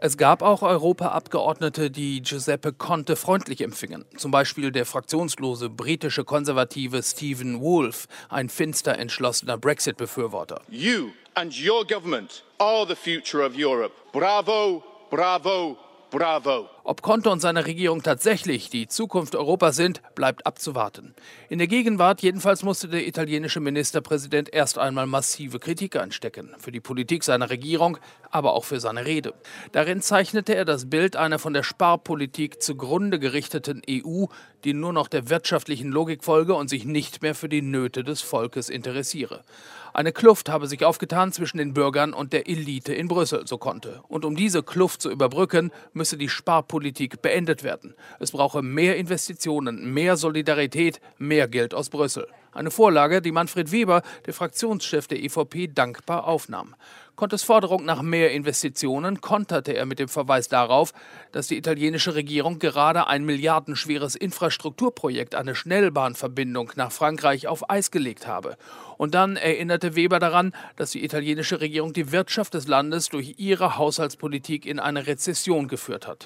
Es gab auch Europaabgeordnete, die Giuseppe Conte freundlich empfingen. Zum Beispiel der fraktionslose britische Konservative Stephen Woolfe, ein finster entschlossener Brexit-Befürworter. You and your government are the future of Europe. Bravo, bravo, bravo. Ob Conte und seine Regierung tatsächlich die Zukunft Europas sind, bleibt abzuwarten. In der Gegenwart jedenfalls musste der italienische Ministerpräsident erst einmal massive Kritik einstecken. Für die Politik seiner Regierung, aber auch für seine Rede. Darin zeichnete er das Bild einer von der Sparpolitik zugrunde gerichteten EU, die nur noch der wirtschaftlichen Logik folge und sich nicht mehr für die Nöte des Volkes interessiere. Eine Kluft habe sich aufgetan zwischen den Bürgern und der Elite in Brüssel, so Conte. Und um diese Kluft zu überbrücken, müsse die Sparpolitik beendet werden. Es brauche mehr Investitionen, mehr Solidarität, mehr Geld aus Brüssel. Eine Vorlage, die Manfred Weber, der Fraktionschef der EVP, dankbar aufnahm. Contes Forderung nach mehr Investitionen konterte er mit dem Verweis darauf, dass die italienische Regierung gerade ein milliardenschweres Infrastrukturprojekt, eine Schnellbahnverbindung nach Frankreich, auf Eis gelegt habe. Und dann erinnerte Weber daran, dass die italienische Regierung die Wirtschaft des Landes durch ihre Haushaltspolitik in eine Rezession geführt hat.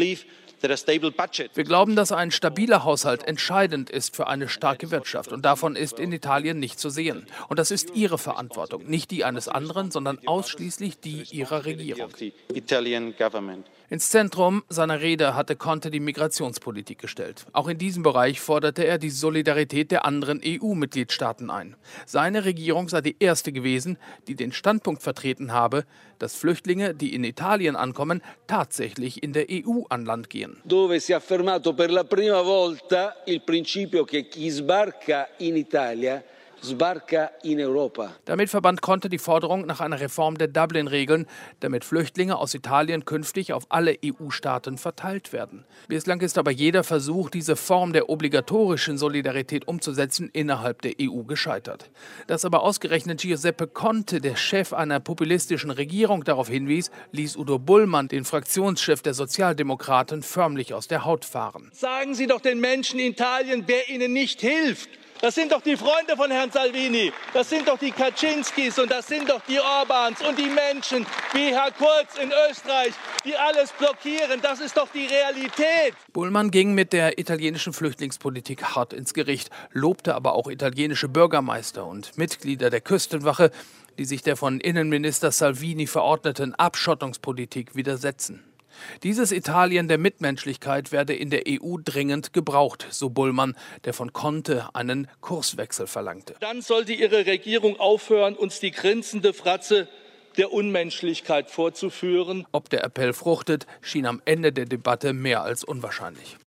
Wir glauben, dass ein stabiler Haushalt entscheidend ist für eine starke Wirtschaft. Und davon ist in Italien nicht zu sehen. Und das ist Ihre Verantwortung, nicht die eines anderen, sondern ausschließlich die Ihrer Regierung. Ins Zentrum seiner Rede hatte Conte die Migrationspolitik gestellt. Auch in diesem Bereich forderte er die Solidarität der anderen EU-Mitgliedstaaten ein. Seine Regierung sei die erste gewesen, die den Standpunkt vertreten habe, dass Flüchtlinge, die in Italien ankommen, tatsächlich in der EU an Land gehen. Dove si è affermato per la prima volta il principio che chi sbarca in Italia sbarca in Europa. Damit verband Conte die Forderung nach einer Reform der Dublin-Regeln, damit Flüchtlinge aus Italien künftig auf alle EU-Staaten verteilt werden. Bislang ist aber jeder Versuch, diese Form der obligatorischen Solidarität umzusetzen, innerhalb der EU gescheitert. Dass aber ausgerechnet Giuseppe Conte, der Chef einer populistischen Regierung, darauf hinwies, ließ Udo Bullmann, den Fraktionschef der Sozialdemokraten, förmlich aus der Haut fahren. Sagen Sie doch den Menschen in Italien, wer ihnen nicht hilft. Das sind doch die Freunde von Herrn Salvini, das sind doch die Kaczynskis und das sind doch die Orbáns und die Menschen wie Herr Kurz in Österreich, die alles blockieren. Das ist doch die Realität. Bullmann ging mit der italienischen Flüchtlingspolitik hart ins Gericht, lobte aber auch italienische Bürgermeister und Mitglieder der Küstenwache, die sich der von Innenminister Salvini verordneten Abschottungspolitik widersetzen. Dieses Italien der Mitmenschlichkeit werde in der EU dringend gebraucht, so Bullmann, der von Conte einen Kurswechsel verlangte. Dann sollte Ihre Regierung aufhören, uns die grinsende Fratze der Unmenschlichkeit vorzuführen. Ob der Appell fruchtet, schien am Ende der Debatte mehr als unwahrscheinlich.